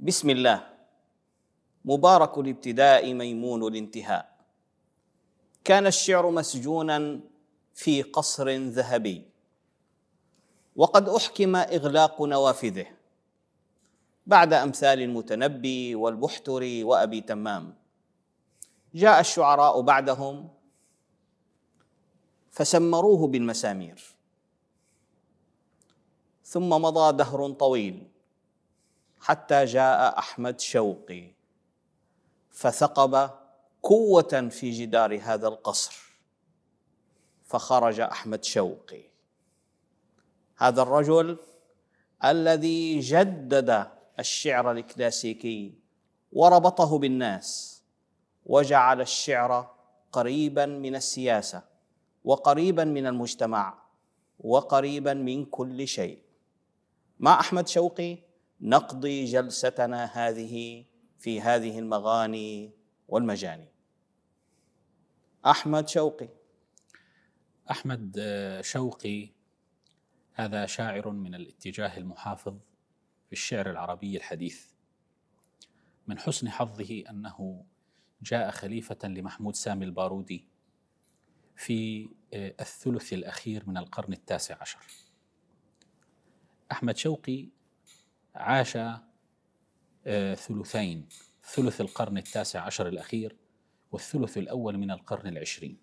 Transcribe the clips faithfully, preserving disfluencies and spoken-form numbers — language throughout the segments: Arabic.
بسم الله. مبارك الابتداء ميمون الانتهاء. كان الشعر مسجونا في قصر ذهبي، وقد أحكم إغلاق نوافذه بعد أمثال المتنبي والبحتري وأبي تمام. جاء الشعراء بعدهم فسمروه بالمسامير، ثم مضى دهر طويل حتى جاء أحمد شوقي فثقب قوة في جدار هذا القصر، فخرج أحمد شوقي، هذا الرجل الذي جدد الشعر الكلاسيكي وربطه بالناس، وجعل الشعر قريبا من السياسة وقريبا من المجتمع وقريبا من كل شيء. مع أحمد شوقي نقضي جلستنا هذه في هذه المغاني والمجاني. أحمد شوقي. أحمد شوقي هذا شاعر من الاتجاه المحافظ في الشعر العربي الحديث. من حسن حظه أنه جاء خليفة لمحمود سامي البارودي في الثلث الأخير من القرن التاسع عشر. أحمد شوقي عاش ثلثين، ثلث القرن التاسع عشر الأخير والثلث الأول من القرن العشرين،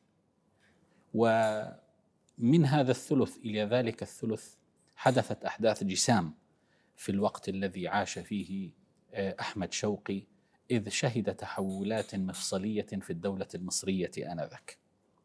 ومن هذا الثلث إلى ذلك الثلث حدثت أحداث جسام في الوقت الذي عاش فيه أحمد شوقي، إذ شهد تحولات مفصلية في الدولة المصرية آنذاك.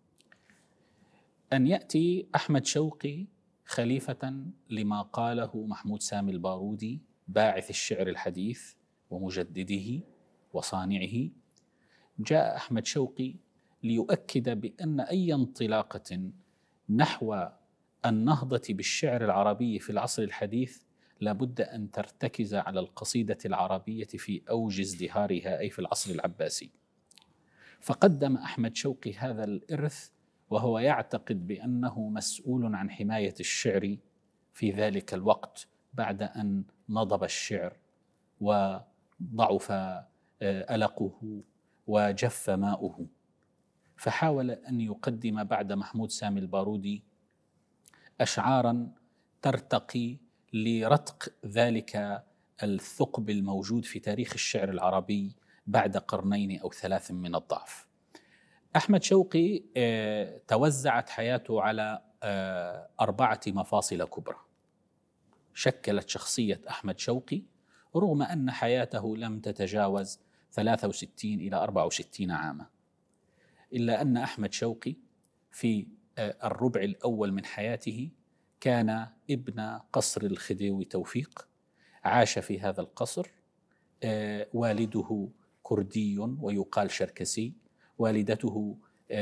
أن يأتي أحمد شوقي خليفة لما قاله محمود سامي البارودي باعث الشعر الحديث ومجدده وصانعه، جاء أحمد شوقي ليؤكد بأن أي انطلاقة نحو النهضة بالشعر العربي في العصر الحديث لابد أن ترتكز على القصيدة العربية في أوج ازدهارها، أي في العصر العباسي. فقدم أحمد شوقي هذا الإرث وهو يعتقد بأنه مسؤول عن حماية الشعر في ذلك الوقت بعد أن نضب الشعر وضعف ألقه وجف ماؤه. فحاول أن يقدم بعد محمود سامي البارودي أشعارا ترتقي لرتق ذلك الثقب الموجود في تاريخ الشعر العربي بعد قرنين أو ثلاث من الضعف. أحمد شوقي توزعت حياته على أربعة مفاصل كبرى شكلت شخصية أحمد شوقي، رغم أن حياته لم تتجاوز ثلاثة وستين إلى أربعة وستين عاما، إلا أن أحمد شوقي في الربع الأول من حياته كان ابن قصر الخديوي توفيق، عاش في هذا القصر. والده كردي ويقال شركسي، والدته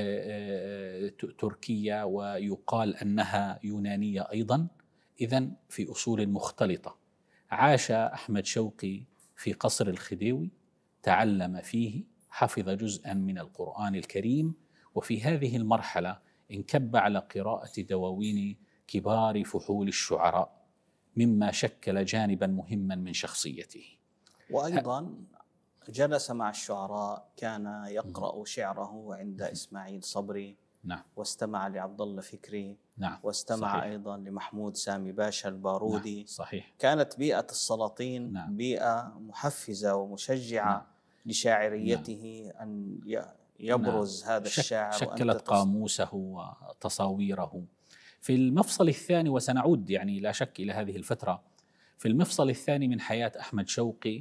تركية ويقال أنها يونانية أيضا، إذن في أصول مختلطة. عاش أحمد شوقي في قصر الخديوي، تعلم فيه، حفظ جزءا من القرآن الكريم، وفي هذه المرحلة انكب على قراءة دواوين كبار فحول الشعراء، مما شكل جانبا مهما من شخصيته. وأيضا جلس مع الشعراء، كان يقرأ شعره عند إسماعيل صبري، نعم. واستمع لعبد الله فكري، نعم. واستمع صحيح. أيضا لمحمود سامي باشا البارودي. نعم. صحيح. كانت بيئة السلاطين نعم. بيئة محفزة ومشجعة نعم. لشاعريته نعم. أن يبرز نعم. هذا شك الشاعر، شكلت قاموسه وتصاويره. في المفصل الثاني، وسنعود يعني لا شك إلى هذه الفترة، في المفصل الثاني من حياة أحمد شوقي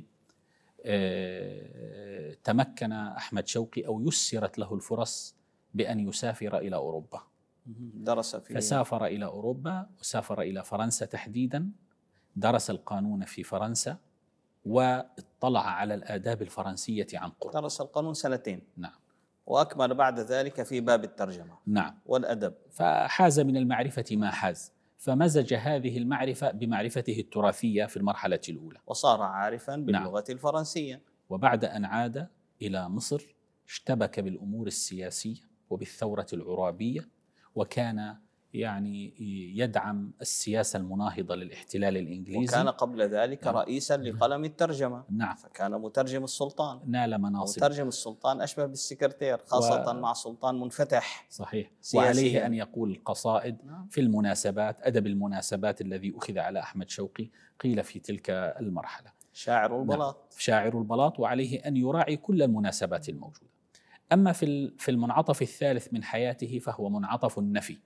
تمكن أحمد شوقي أو يسرت له الفرص بأن يسافر إلى أوروبا. درس في فسافر إلى أوروبا وسافر إلى فرنسا تحديدا، درس القانون في فرنسا واطلع على الآداب الفرنسية عن قرب. درس القانون سنتين. نعم. وأكمل بعد ذلك في باب الترجمة. نعم. والأدب. فحاز من المعرفة ما حاز، فمزج هذه المعرفة بمعرفته التراثية في المرحلة الأولى، وصار عارفا باللغة نعم. الفرنسية. وبعد أن عاد إلى مصر اشتبك بالأمور السياسية وبالثورة العرابية، وكان يعني يدعم السياسة المناهضة للاحتلال الإنجليزي، وكان قبل ذلك رئيسا لقلم الترجمة. نعم، فكان مترجم السلطان، نال مناصب. مترجم السلطان أشبه بالسكرتير، خاصة و... مع سلطان منفتح. صحيح. سياسياً. وعليه أن يقول قصائد نعم. في المناسبات، أدب المناسبات الذي أخذ على أحمد شوقي قيل في تلك المرحلة شاعر البلاط. نعم. شاعر البلاط، وعليه أن يراعي كل المناسبات الموجودة. أما في في المنعطف الثالث من حياته فهو منعطف النفي،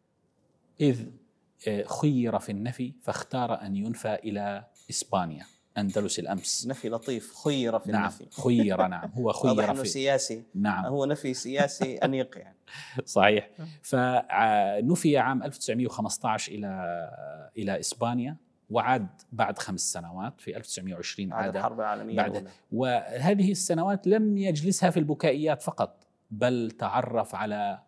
إذ خير في النفي فاختار أن ينفى إلى إسبانيا، أندلس الأمس. نفي لطيف، خير في نعم. النفي. خير، نعم، هو خير في سياسي. نعم، هو نفي سياسي أنيق يعني. صحيح. فنفي عام ألف وتسعمئة وخمسة عشر إلى إلى إسبانيا، وعاد بعد خمس سنوات في ألف وتسعمئة وعشرين بعد عاد الحرب العالمية بعد الأولى. وهذه السنوات لم يجلسها في البكائيات فقط، بل تعرف على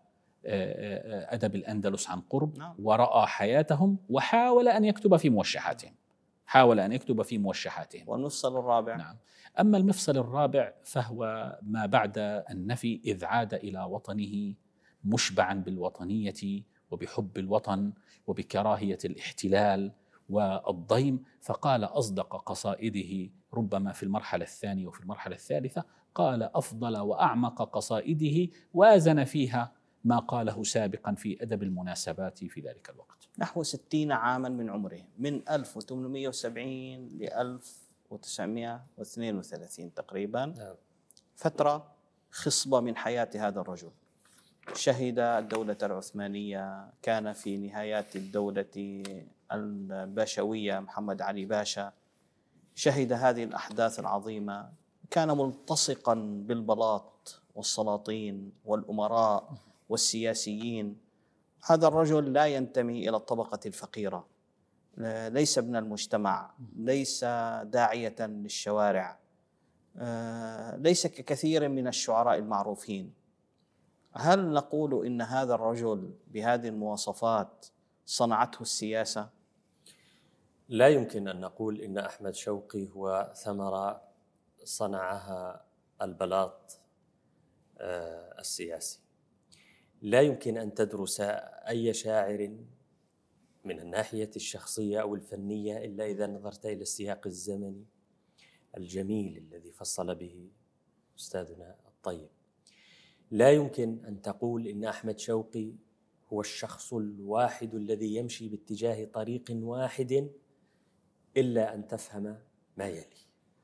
أدب الأندلس عن قرب. نعم. ورأى حياتهم وحاول أن يكتب في موشحاتهم حاول أن يكتب في موشحاتهم. والمفصل الرابع. نعم. أما المفصل الرابع فهو ما بعد النفي، إذ عاد إلى وطنه مشبعا بالوطنية وبحب الوطن وبكراهية الاحتلال والضيم، فقال أصدق قصائده ربما في المرحلة الثانية وفي المرحلة الثالثة، قال أفضل وأعمق قصائده وازن فيها ما قاله سابقا في أدب المناسبات في ذلك الوقت. نحو ستين عاما من عمره، من ألف وثمانمئة وسبعين ل ألف وتسعمئة واثنين وثلاثين تقريبا. فترة خصبة من حياة هذا الرجل. شهد الدولة العثمانية، كان في نهايات الدولة الباشوية محمد علي باشا، شهد هذه الأحداث العظيمة، كان ملتصقا بالبلاط والسلاطين والأمراء والسياسيين. هذا الرجل لا ينتمي إلى الطبقة الفقيرة، ليس ابن المجتمع، ليس داعية للشوارع، ليس ككثير من الشعراء المعروفين. هل نقول إن هذا الرجل بهذه المواصفات صنعته السياسة؟ لا يمكن أن نقول إن أحمد شوقي هو ثمرة صنعها البلاط السياسي. لا يمكن أن تدرس أي شاعر من الناحية الشخصية أو الفنية إلا إذا نظرت إلى السياق الزمني الجميل الذي فصل به أستاذنا الطيب. لا يمكن أن تقول إن أحمد شوقي هو الشخص الواحد الذي يمشي باتجاه طريق واحد إلا أن تفهم ما يلي: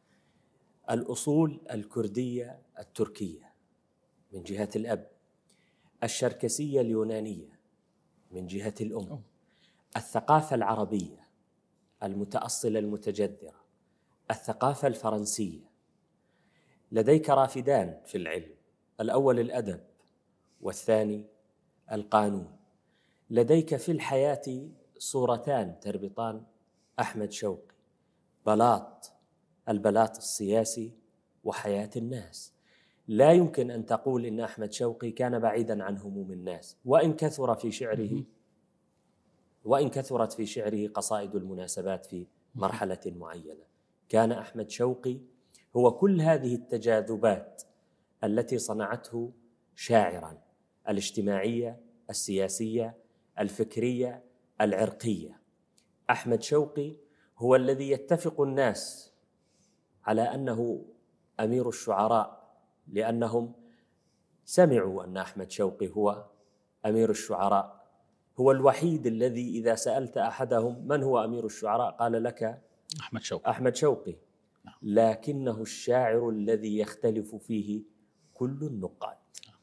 الأصول الكردية التركية من جهة الأب، الشركسية اليونانية من جهة الأم، الثقافة العربية المتأصلة المتجذرة، الثقافة الفرنسية. لديك رافدان في العلم، الأول الأدب والثاني القانون. لديك في الحياة صورتان تربطان أحمد شوقي: بلاط، البلاط السياسي، وحياة الناس. لا يمكن أن تقول إن أحمد شوقي كان بعيدا عن هموم الناس، وإن كثر في شعره وإن كثرت في شعره قصائد المناسبات في مرحلة معينة. كان أحمد شوقي هو كل هذه التجاذبات التي صنعته شاعرا: الاجتماعية، السياسية، الفكرية، العرقية. أحمد شوقي هو الذي يتفق الناس على أنه أمير الشعراء، لأنهم سمعوا أن أحمد شوقي هو أمير الشعراء. هو الوحيد الذي إذا سألت أحدهم من هو أمير الشعراء قال لك أحمد شوقي. أحمد شوقي. لكنه الشاعر الذي يختلف فيه كل النقاد.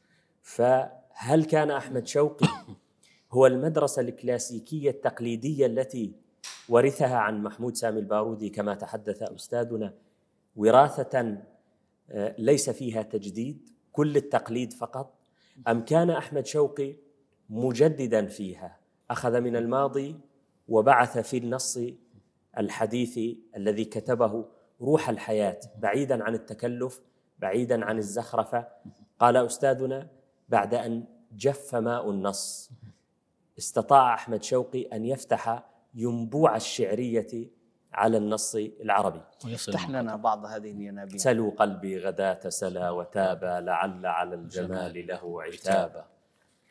فهل كان أحمد شوقي هو المدرسة الكلاسيكية التقليدية التي ورثها عن محمود سامي البارودي كما تحدث أستاذنا، وراثة ليس فيها تجديد، كل التقليد فقط؟ أم كان أحمد شوقي مجددا فيها، أخذ من الماضي وبعث في النص الحديث الذي كتبه روح الحياة، بعيدا عن التكلف، بعيدا عن الزخرفة؟ قال أستاذنا: بعد أن جف ماء النص استطاع أحمد شوقي أن يفتح ينبوع الشعرية على النص العربي. افتح لنا بعض هذه الينابيع. سلوا قلبي غداة سلا وتابا، لعل على الجمال له عتابا.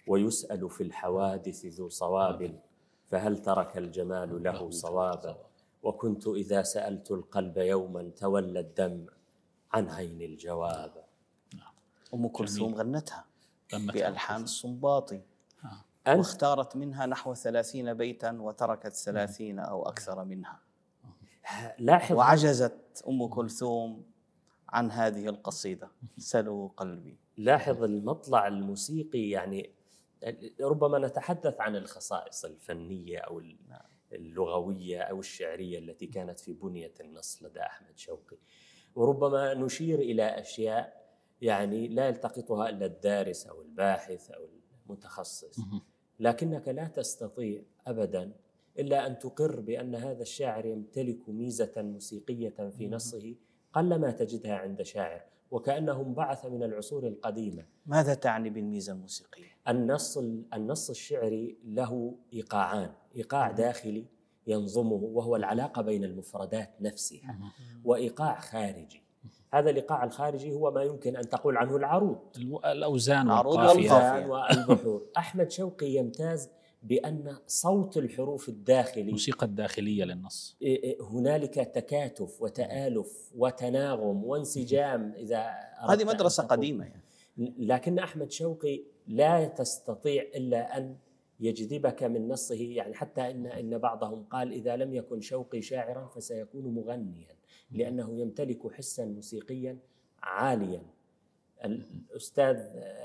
ويسأل في الحوادث ذو صواب، فهل ترك الجمال له صوابا، وكنت إذا سألت القلب يوما تولى الدمع عن عين الجواب. أم كلثوم غنتها بألحان الصنباطي، واختارت منها نحو ثلاثين بيتا وتركت ثلاثين أو أكثر منها. لاحظ، وعجزت أم كلثوم عن هذه القصيدة سلوا قلبي. لاحظ المطلع الموسيقي، يعني ربما نتحدث عن الخصائص الفنية أو اللغوية أو الشعرية التي كانت في بنية النص لدى أحمد شوقي، وربما نشير إلى أشياء يعني لا يلتقطها إلا الدارس أو الباحث أو المتخصص، لكنك لا تستطيع أبداً إلا أن تقر بأن هذا الشاعر يمتلك ميزة موسيقية في نصه قلما تجدها عند شاعر، وكأنه انبعث من العصور القديمة. ماذا تعني بالميزة الموسيقية؟ النص النص الشعري له إيقاعان، إيقاع داخلي ينظمه وهو العلاقة بين المفردات نفسها، وإيقاع خارجي. هذا الإيقاع الخارجي هو ما يمكن أن تقول عنه العروض، الأوزان والقافية والبحور. أحمد شوقي يمتاز بأن صوت الحروف الداخلي، الموسيقى الداخلية للنص، هنالك تكاتف وتآلف وتناغم وانسجام. إذا هذه مدرسة قديمة يعني. لكن أحمد شوقي لا تستطيع إلا أن يجذبك من نصه، يعني حتى إن إن بعضهم قال إذا لم يكن شوقي شاعرا فسيكون مغنيا، لأنه يمتلك حسا موسيقيا عاليا. الأستاذ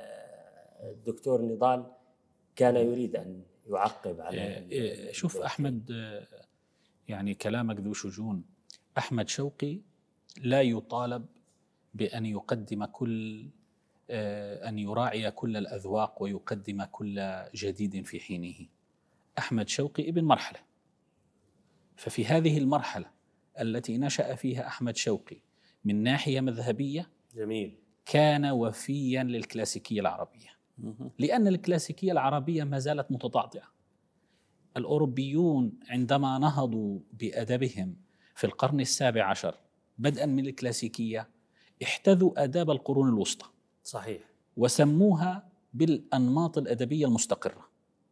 الدكتور نضال كان يريد أن يعقب على شوف أحمد، يعني كلامك ذو شجون. أحمد شوقي لا يطالب بأن يقدم كل أن يراعي كل الأذواق ويقدم كل جديد في حينه. أحمد شوقي ابن مرحلة، ففي هذه المرحلة التي نشأ فيها أحمد شوقي من ناحية مذهبية جميل كان وفيا للكلاسيكية العربية، لأن الكلاسيكية العربية ما زالت متضعضعة. الأوروبيون عندما نهضوا بأدبهم في القرن السابع عشر بدءا من الكلاسيكية احتذوا آداب القرون الوسطى، صحيح، وسموها بالأنماط الأدبية المستقرة.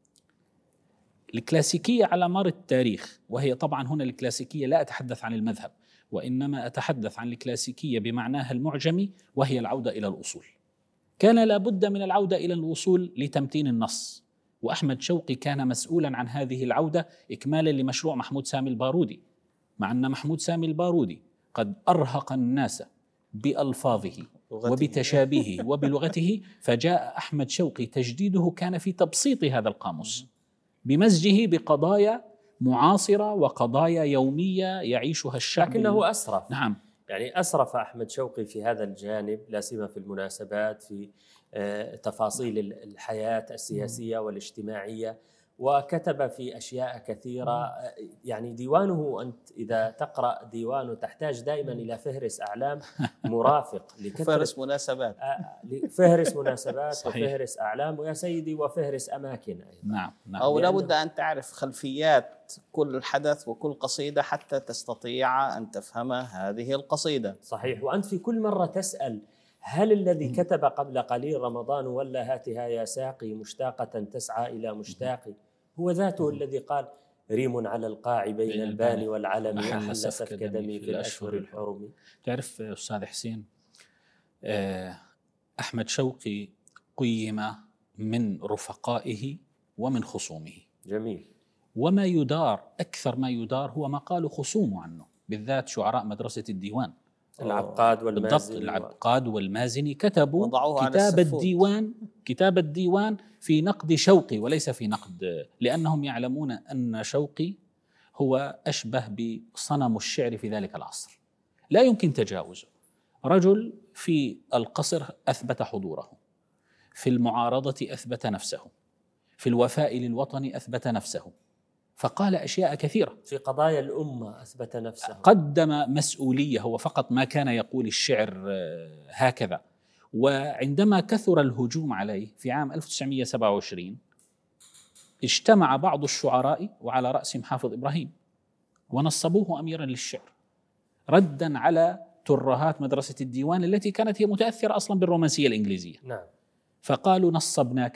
الكلاسيكية على مر التاريخ، وهي طبعا هنا الكلاسيكية لا أتحدث عن المذهب، وإنما أتحدث عن الكلاسيكية بمعناها المعجمي، وهي العودة إلى الأصول. كان لابد من العودة إلى الوصول لتمتين النص، وأحمد شوقي كان مسؤولا عن هذه العودة إكمالا لمشروع محمود سامي البارودي، مع أن محمود سامي البارودي قد أرهق الناس بألفاظه وبتشابهه وبلغته، فجاء أحمد شوقي تجديده كان في تبسيط هذا القاموس بمزجه بقضايا معاصرة وقضايا يومية يعيشها الشعب، لكنه أسرف. نعم، يعني أسرف أحمد شوقي في هذا الجانب، لا سيما في المناسبات، في تفاصيل الحياة السياسية والاجتماعية، وكتب في أشياء كثيرة. يعني ديوانه، أنت إذا تقرأ ديوانه تحتاج دائما إلى فهرس أعلام مرافق فهرس مناسبات فهرس مناسبات وفهرس أعلام، ويا سيدي وفهرس أماكن أيضا. نعم نعم. أو لابد أن تعرف خلفيات كل حدث وكل قصيدة حتى تستطيع أن تفهم هذه القصيدة. صحيح. وأنت في كل مرة تسأل هل الذي كتب قبل قليل رمضان ولا هاتها يا ساقي مشتاقة تسعى إلى مشتاقي هو ذاته الذي قال ريم على القاع بين البان والعلم أحل سفك دمي في الأشهر الحرم. تعرف أستاذ حسين، أحمد شوقي قيم من رفقائه ومن خصومه. جميل. وما يدار أكثر ما يدار هو ما قالوا خصومه عنه، بالذات شعراء مدرسة الديوان، العقاد والمازني. العقاد والمازني كتبوا كتاب الديوان كتاب الديوان في نقد شوقي وليس في نقد، لأنهم يعلمون أن شوقي هو أشبه بصنم الشعر في ذلك العصر، لا يمكن تجاوزه. رجل في القصر أثبت حضوره، في المعارضة أثبت نفسه، في الوفاء للوطن أثبت نفسه، فقال أشياء كثيرة. في قضايا الأمة أثبت نفسه، قدم مسؤولية. هو فقط ما كان يقول الشعر هكذا. وعندما كثر الهجوم عليه في عام ألف وتسعمئة وسبعة وعشرين اجتمع بعض الشعراء وعلى رأسهم حافظ إبراهيم ونصبوه أميرا للشعر ردا على ترهات مدرسة الديوان التي كانت هي متأثرة أصلا بالرومانسية الإنجليزية. نعم. فقالوا نصبناك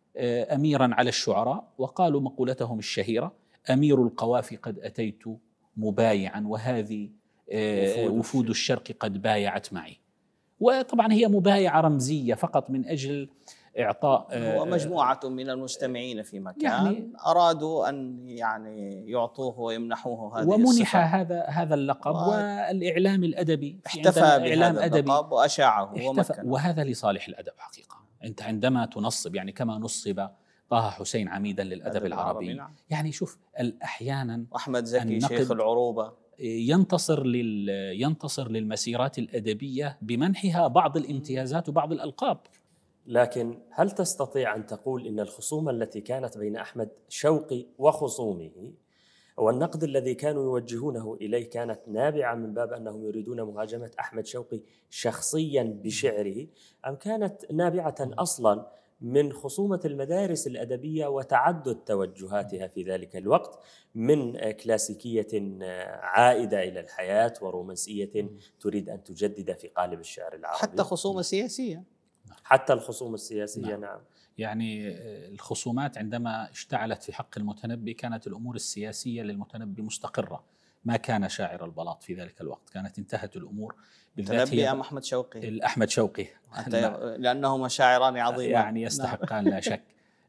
أميرا على الشعراء، وقالوا مقولتهم الشهيرة: أمير القوافي قد أتيت مبايعا، وهذه وفود الشرق قد بايعت معي. وطبعا هي مبايعة رمزية فقط من أجل إعطاء ومجموعة من المستمعين في مكان يعني أرادوا أن يعني يعطوه ويمنحوه هذه ومنح هذا هذا اللقب، و... والإعلام الأدبي احتفى بهذا اللقب وأشاعه ومكنه، وهذا لصالح الأدب حقيقة. أنت عندما تنصب، يعني كما نصب طه حسين عميدا للأدب العربي، نعم. يعني شوف أحيانا أحمد زكي شيخ العروبة ينتصر لل ينتصر للمسيرات الأدبية بمنحها بعض الامتيازات وبعض الألقاب. لكن هل تستطيع أن تقول إن الخصومة التي كانت بين أحمد شوقي وخصومه والنقد الذي كانوا يوجهونه إليه كانت نابعة من باب أنهم يريدون مهاجمة أحمد شوقي شخصيا بشعره، أم كانت نابعة أصلا من خصومة المدارس الأدبية وتعدد توجهاتها في ذلك الوقت من كلاسيكية عائدة إلى الحياة ورومانسية تريد أن تجدد في قالب الشعر العربي، حتى خصومة سياسية، حتى الخصوم السياسية. نعم. نعم. يعني الخصومات عندما اشتعلت في حق المتنبي كانت الأمور السياسية للمتنبي مستقرة، ما كان شاعر البلاط في ذلك الوقت، كانت انتهت الأمور. المتنبي أم أحمد شوقي؟ الأحمد شوقي لأنهما شاعران عظيمان يعني يستحقان لا شك.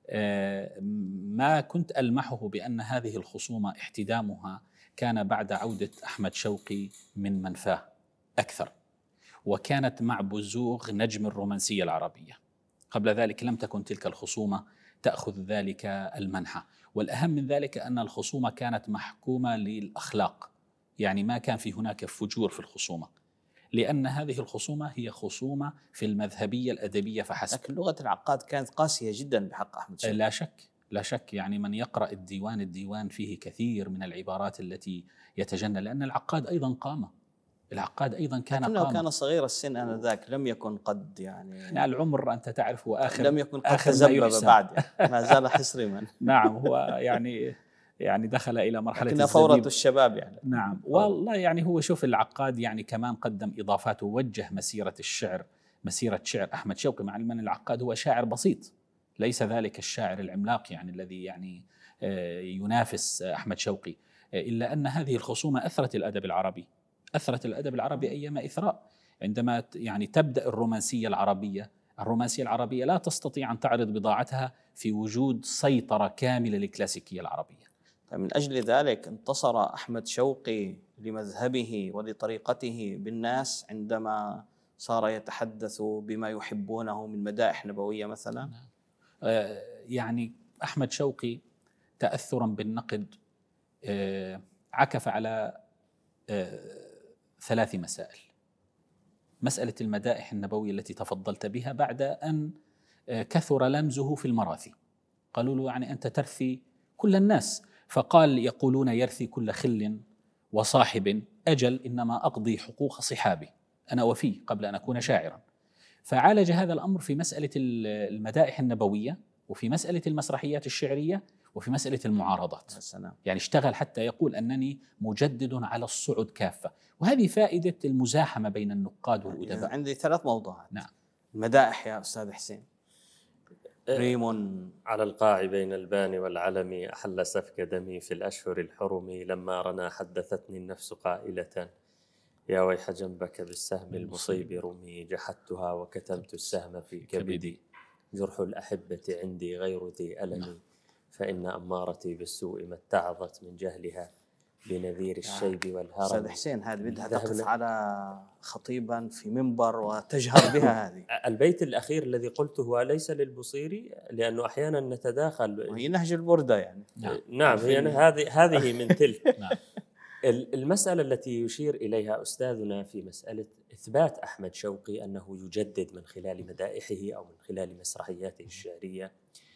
ما كنت ألمحه بأن هذه الخصومة احتدامها كان بعد عودة أحمد شوقي من منفاه أكثر، وكانت مع بزوغ نجم الرومانسية العربية. قبل ذلك لم تكن تلك الخصومة تأخذ ذلك المنحى، والأهم من ذلك أن الخصومة كانت محكومة للأخلاق، يعني ما كان في هناك فجور في الخصومة، لأن هذه الخصومة هي خصومة في المذهبية الأدبية فحسب. لكن لغة العقاد كانت قاسية جدا بحق أحمد شوقي. لا شك لا شك، يعني من يقرأ الديوان الديوان فيه كثير من العبارات التي يتجنى، لأن العقاد أيضا قامة العقاد أيضا كان لكنه قام. كان صغير السن آنذاك، لم يكن قد يعني, يعني العمر أنت تعرف هو آخر لم يكن قد تزبب بعد، ما زال حصرما. نعم، هو يعني يعني دخل إلى مرحلة لكنها فورة الشباب يعني. نعم والله، يعني هو شوف العقاد يعني كمان قدم إضافات ووجه مسيرة الشعر، مسيرة شعر أحمد شوقي، مع أن العقاد هو شاعر بسيط، ليس ذلك الشاعر العملاق يعني الذي يعني ينافس أحمد شوقي، إلا أن هذه الخصومة أثرت الأدب العربي، أثرت الأدب العربي أيام إثراء. عندما يعني تبدأ الرومانسية العربية، الرومانسية العربية لا تستطيع أن تعرض بضاعتها في وجود سيطرة كاملة للكلاسيكية العربية. من أجل ذلك انتصر أحمد شوقي لمذهبه ولطريقته بالناس عندما صار يتحدث بما يحبونه من مدائح نبوية مثلا. آه يعني أحمد شوقي تأثرا بالنقد آه عكف على آه ثلاث مسائل. مسألة المدائح النبوية التي تفضلت بها بعد أن كثر لمزه في المراثي، قالوا له يعني أنت ترثي كل الناس، فقال يقولون يرثي كل خل وصاحب، أجل إنما أقضي حقوق صحابي، أنا وفي قبل أن أكون شاعرا. فعالج هذا الأمر في مسألة المدائح النبوية، وفي مسألة المسرحيات الشعرية، وفي مسألة المعارضات. السلام. يعني اشتغل حتى يقول أنني مجدد على الصعد كافة، وهذه فائدة المزاحمة بين النقاد والأدباء. عندي ثلاث موضوعات. نعم. المدائح يا أستاذ حسين. ريم على القاع بين البان والعلم أحل سفك دمي في الأشهر الحرم، لما رنا حدثتني النفس قائلة يا ويح جنبك بالسهم المصيب رمي، جحدتها وكتمت السهم في كبدي، جرح الأحبة عندي غير ذي ألم، فإن أمارتي بالسوء ما اتعظت من جهلها بنذير الشيب والهرم. أستاذ حسين هذه بدها تقف على خطيبا في منبر وتجهر بها. هذه البيت الأخير الذي قلته ليس للبصيري، لأنه أحيانا نتداخل، وهي نهج البردة يعني. نعم, نعم هي هذه هذه من تلك. نعم. المسألة التي يشير إليها أستاذنا في مسألة إثبات أحمد شوقي أنه يجدد من خلال مدائحه أو من خلال مسرحياته الشعرية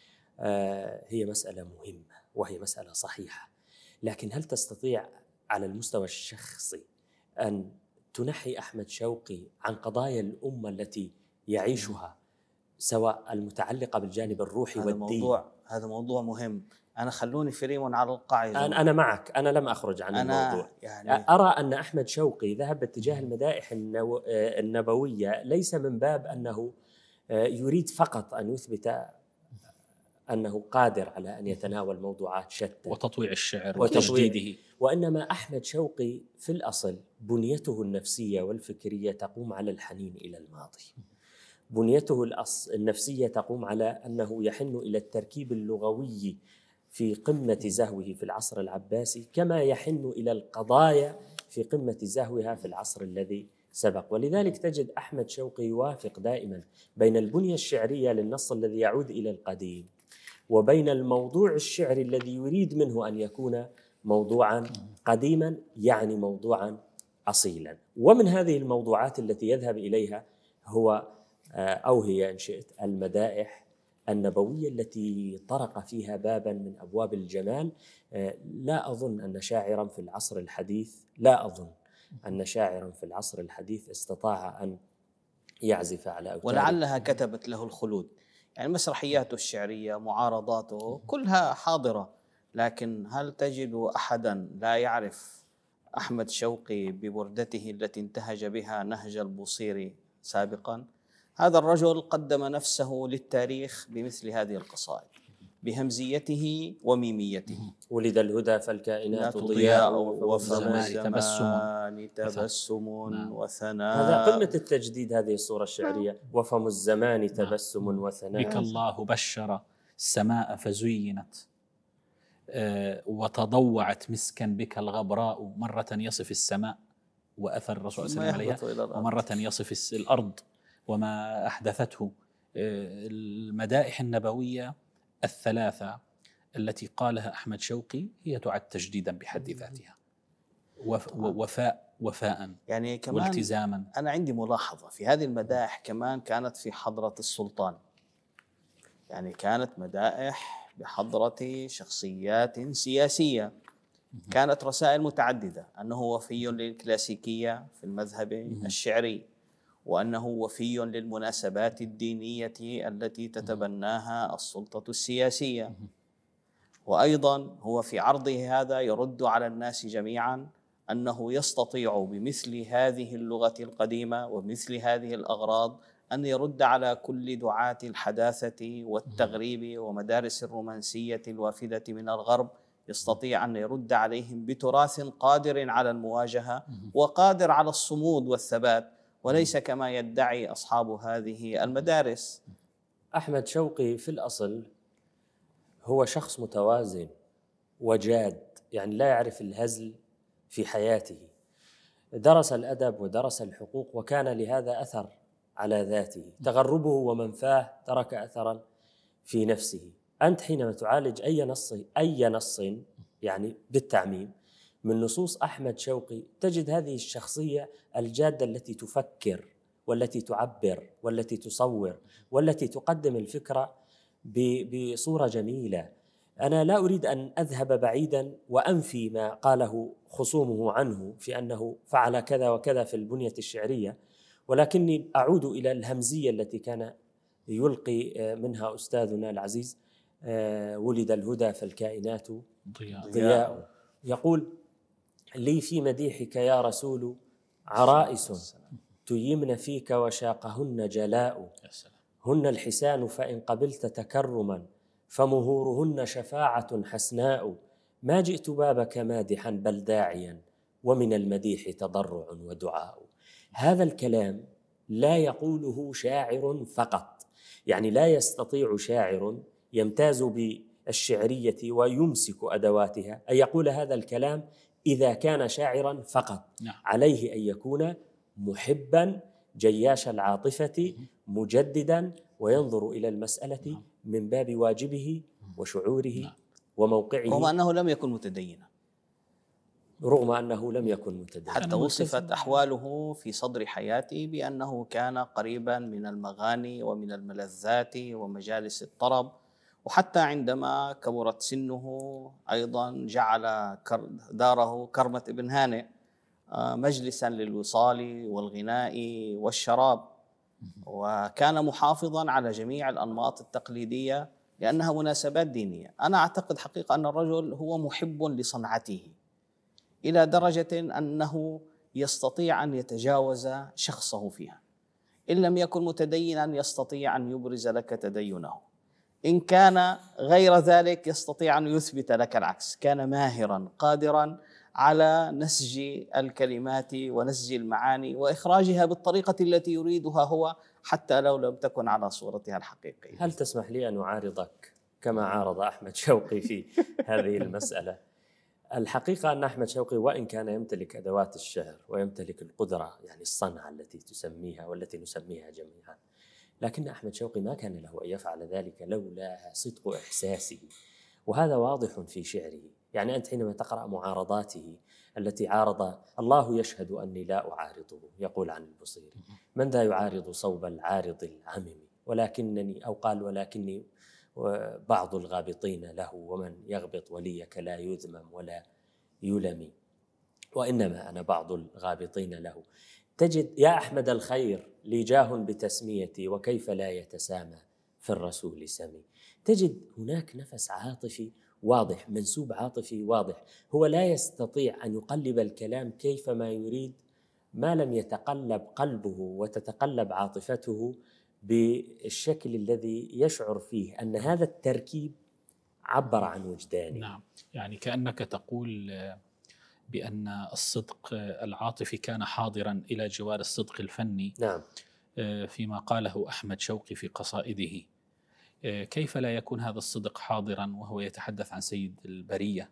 هي مسألة مهمة وهي مسألة صحيحة، لكن هل تستطيع على المستوى الشخصي أن تنحي أحمد شوقي عن قضايا الأمة التي يعيشها، سواء المتعلقة بالجانب الروحي هذا والدين؟ موضوع هذا موضوع مهم. أنا خلوني في ريم على القاعدة. أنا, أنا معك، أنا لم أخرج عن أنا الموضوع. يعني أرى أن أحمد شوقي ذهب باتجاه المدائح النبوية ليس من باب أنه يريد فقط أن يثبت أنه قادر على أن يتناول موضوعات شتى وتطويع الشعر وتطويع وتجديده. وإنما أحمد شوقي في الأصل بنيته النفسية والفكرية تقوم على الحنين إلى الماضي. بنيته النفسية تقوم على أنه يحن إلى التركيب اللغوي في قمة زهوه في العصر العباسي، كما يحن إلى القضايا في قمة زهوها في العصر الذي سبق. ولذلك تجد أحمد شوقي يوافق دائما بين البنية الشعرية للنص الذي يعود إلى القديم وبين الموضوع الشعري الذي يريد منه أن يكون موضوعا قديما، يعني موضوعا أصيلا. ومن هذه الموضوعات التي يذهب إليها هو أو هي إن شئت المدائح النبوية التي طرق فيها بابا من أبواب الجمال. لا أظن أن شاعرا في العصر الحديث لا أظن أن شاعرا في العصر الحديث استطاع أن يعزف على أوتار، ولعلها كتبت له الخلود. يعني مسرحياته الشعرية، معارضاته كلها حاضرة، لكن هل تجد أحدا لا يعرف أحمد شوقي بوردته التي انتهج بها نهج البوصيري سابقا؟ هذا الرجل قدم نفسه للتاريخ بمثل هذه القصائد بهمزيته وميميته. ولد الهدى فالكائنات ضياء وفم الزمان تبسم وثناء. هذا قمة التجديد هذه الصورة الشعرية. وفم الزمان تبسم وثناء. بك الله بشر السماء فزينت وتضوعت مسكا بك الغبراء، مرة يصف السماء وأثر الرسول صلى الله عليه وسلم عليها، ومرة يصف الأرض وما أحدثته. المدائح النبوية الثلاثة التي قالها أحمد شوقي هي تعد تجديدا بحد ذاتها، وفاء وفاء يعني كمان والتزاما. أنا عندي ملاحظة في هذه المدائح، كمان كانت في حضرة السلطان، يعني كانت مدائح بحضرة شخصيات سياسية، كانت رسائل متعددة، أنه وفي للكلاسيكية في المذهب الشعري، وأنه وفي للمناسبات الدينية التي تتبناها السلطة السياسية، وأيضا هو في عرضه هذا يرد على الناس جميعا أنه يستطيع بمثل هذه اللغة القديمة ومثل هذه الأغراض أن يرد على كل دعاة الحداثة والتغريب ومدارس الرومانسية الوافدة من الغرب، يستطيع أن يرد عليهم بتراث قادر على المواجهة وقادر على الصمود والثبات، وليس كما يدعي أصحاب هذه المدارس. أحمد شوقي في الأصل هو شخص متوازن وجاد، يعني لا يعرف الهزل في حياته. درس الأدب ودرس الحقوق وكان لهذا أثر على ذاته. تغربه ومنفاه ترك أثرا في نفسه. أنت حينما تعالج أي نص أي نص يعني بالتعميم من نصوص أحمد شوقي تجد هذه الشخصية الجادة التي تفكر والتي تعبر والتي تصور والتي تقدم الفكرة بصورة جميلة. أنا لا أريد أن أذهب بعيدا وأنفي ما قاله خصومه عنه في أنه فعل كذا وكذا في البنية الشعرية، ولكني أعود إلى الهمزية التي كان يلقي منها أستاذنا العزيز: ولد الهدى فالكائنات ضياء, ضياء. يقول: لي في مديحك يا رسول عرائس تيمن فيك وشاقهن جلاء، هن الحسان فإن قبلت تكرما فمهورهن شفاعة حسناء، ما جئت بابك مادحا بل داعيا ومن المديح تضرع ودعاء. هذا الكلام لا يقوله شاعر فقط، يعني لا يستطيع شاعر يمتاز بالشعرية ويمسك أدواتها أن يقول هذا الكلام إذا كان شاعرا فقط. نعم. عليه أن يكون محبا جياش العاطفة مجددا وينظر إلى المسألة من باب واجبه وشعوره وموقعه، رغم أنه لم يكن متدينا رغم أنه لم يكن متدينا حتى وصفت أحواله في صدر حياته بأنه كان قريبا من المغاني ومن الملذات ومجالس الطرب، وحتى عندما كبرت سنه أيضا جعل داره كرمة ابن هانئ مجلسا للوصال والغناء والشراب، وكان محافظا على جميع الأنماط التقليدية لأنها مناسبات دينية. أنا أعتقد حقيقة أن الرجل هو محب لصنعته إلى درجة أنه يستطيع أن يتجاوز شخصه فيها. إن لم يكن متدينا يستطيع أن يبرز لك تدينه، إن كان غير ذلك يستطيع أن يثبت لك العكس. كان ماهرا قادرا على نسج الكلمات ونسج المعاني وإخراجها بالطريقة التي يريدها هو، حتى لو لم تكن على صورتها الحقيقية. هل تسمح لي أن أعارضك كما عارض أحمد شوقي في هذه المسألة؟ الحقيقة أن أحمد شوقي وإن كان يمتلك أدوات الشعر ويمتلك القدرة، يعني الصنعة التي تسميها والتي نسميها جميعا، لكن أحمد شوقي ما كان له أن يفعل ذلك لولا صدق إحساسه، وهذا واضح في شعره. يعني أنت حينما تقرأ معارضاته التي عارض الله يشهد أني لا أعارضه، يقول عن البصيري: من ذا يعارض صوب العارض العمم، ولكنني، أو قال ولكني بعض الغابطين له، ومن يغبط وليك لا يذمم ولا يلم، وإنما أنا بعض الغابطين له. تجد يا أحمد الخير لي جاه بتسميتي، وكيف لا يتسامى في الرسول سمي. تجد هناك نفس عاطفي واضح، منسوب عاطفي واضح، هو لا يستطيع أن يقلب الكلام كيفما يريد ما لم يتقلب قلبه وتتقلب عاطفته بالشكل الذي يشعر فيه أن هذا التركيب عبر عن وجدانه. نعم، يعني كأنك تقول بأن الصدق العاطفي كان حاضرا إلى جوار الصدق الفني. نعم. فيما قاله أحمد شوقي في قصائده، كيف لا يكون هذا الصدق حاضرا وهو يتحدث عن سيد البرية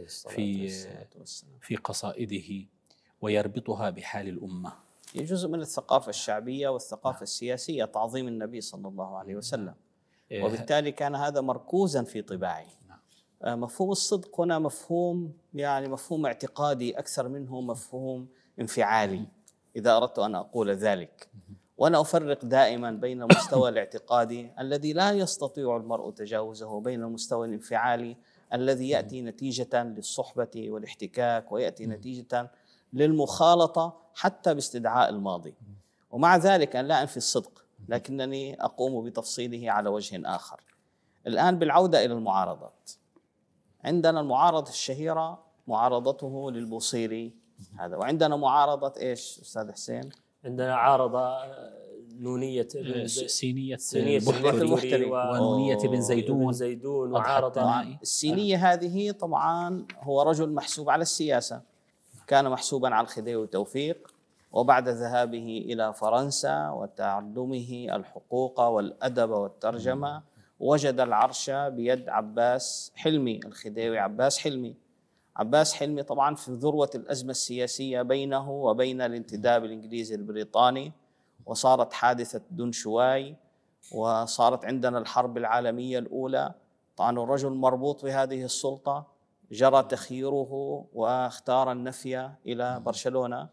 في في قصائده ويربطها بحال الأمة؟ هي جزء من الثقافة الشعبية والثقافة السياسية، تعظيم النبي صلى الله عليه وسلم، وبالتالي كان هذا مركوزا في طباعه. مفهوم الصدق هنا مفهوم يعني مفهوم اعتقادي أكثر منه مفهوم انفعالي، إذا أردت أن أقول ذلك. وأنا أفرق دائما بين المستوى الاعتقادي الذي لا يستطيع المرء تجاوزه، وبين المستوى الانفعالي الذي يأتي نتيجة للصحبة والاحتكاك، ويأتي نتيجة للمخالطة حتى باستدعاء الماضي. ومع ذلك أن لا أنفي الصدق، لكنني أقوم بتفصيله على وجه آخر. الآن بالعودة إلى المعارضات، عندنا المعارضة الشهيرة معارضته للبوصيري هذا، وعندنا معارضة إيش أستاذ حسين؟ عندنا عارضة نونية سينية البحتري ونونية بن زيدون, زيدون وعارضة السينية. هذه طبعا هو رجل محسوب على السياسة، كان محسوبا على الخديوي وتوفيق، وبعد ذهابه إلى فرنسا وتعلمه الحقوق والأدب والترجمة وجد العرش بيد عباس حلمي الخديوي. عباس حلمي عباس حلمي طبعا في ذروة الأزمة السياسية بينه وبين الانتداب الإنجليزي البريطاني، وصارت حادثة دون شواي، وصارت عندنا الحرب العالمية الأولى. طبعا الرجل مربوط بهذه السلطة، جرى تخييره واختار النفي إلى برشلونة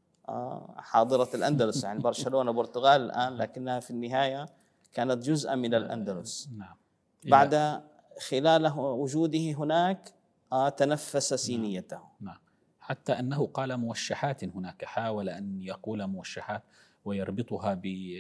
حاضرة الأندلس، يعني برشلونة برتغال الآن، لكنها في النهاية كانت جزءا من الأندلس. بعد خلال وجوده هناك تنفس سينيته. نعم. حتى أنه قال موشحات هناك، حاول أن يقول موشحات ويربطها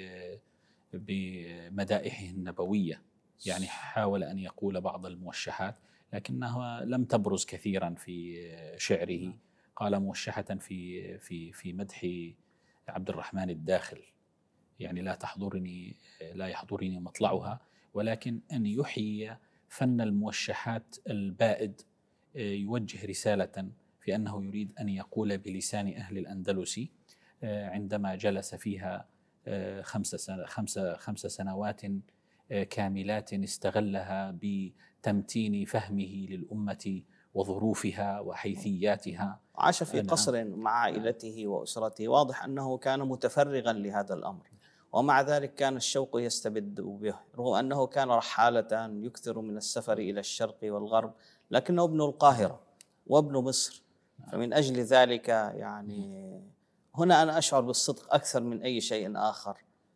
بمدائحه النبوية، يعني حاول أن يقول بعض الموشحات لكنها لم تبرز كثيرا في شعره. قال موشحة في في في مدح عبد الرحمن الداخل، يعني لا تحضرني لا يحضرني مطلعها، ولكن أن يحيي فن الموشحات البائد، يوجه رسالة في أنه يريد أن يقول بلسان أهل الأندلس عندما جلس فيها خمس سنة خمس خمس سنوات كاملات استغلها بتمتين فهمه للأمة وظروفها وحيثياتها. عاش في قصر مع عائلته وأسرته، واضح أنه كان متفرغا لهذا الأمر، ومع ذلك كان الشوق يستبد به، رغم أنه كان رحالة يكثر من السفر إلى الشرق والغرب، لكنه ابن القاهرة وابن مصر. فمن أجل ذلك يعني هنا أنا أشعر بالصدق أكثر من أي شيء آخر.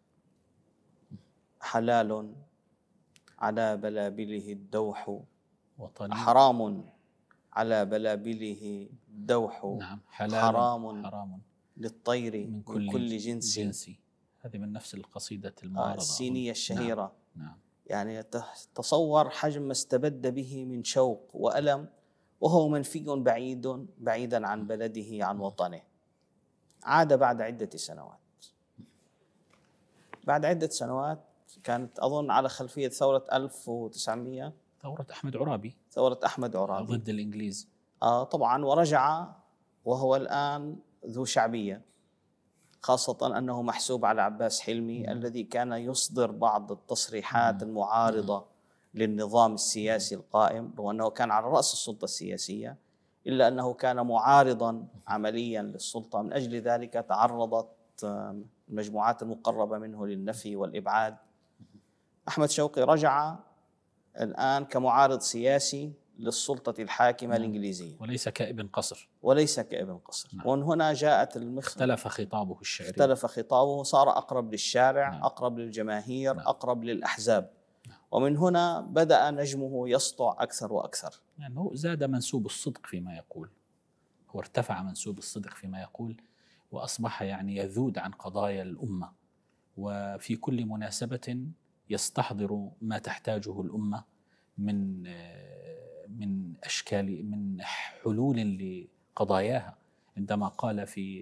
حلال على بلابله الدوح، حرام على بلابله الدوح. نعم. حلال حرام, حرام للطير من كل, من كل جنس. جنسي. هذه من نفس القصيدة المعارضة السينية الشهيرة. نعم. نعم. يعني تصور حجم ما استبد به من شوق وألم وهو منفي بعيد بعيدا عن بلده عن وطنه. عاد بعد عدة سنوات بعد عدة سنوات كانت أظن على خلفية ثورة ألف وتسعمئة، ثورة أحمد عرابي، ثورة أحمد عرابي ضد الإنجليز. آه طبعا، ورجع وهو الآن ذو شعبية، خاصة أنه محسوب على عباس حلمي م. الذي كان يصدر بعض التصريحات م. المعارضة م. للنظام السياسي القائم، وأنه كان على رأس السلطة السياسية، إلا أنه كان معارضا عمليا للسلطة. من أجل ذلك تعرضت المجموعات المقربة منه للنفي والإبعاد. أحمد شوقي رجع الآن كمعارض سياسي للسلطة الحاكمة نعم. الإنجليزية، وليس كابن قصر، وليس كابن قصر نعم. ومن هنا جاءت المخ... اختلف خطابه الشعري، اختلف خطابه، صار أقرب للشارع نعم. أقرب للجماهير نعم. أقرب للأحزاب نعم. ومن هنا بدأ نجمه يسطع أكثر وأكثر، يعني هو زاد منسوب الصدق فيما يقول، هو ارتفع منسوب الصدق فيما يقول، وأصبح يعني يذود عن قضايا الأمة، وفي كل مناسبة يستحضر ما تحتاجه الأمة من من أشكال من حلول لقضاياها. عندما قال في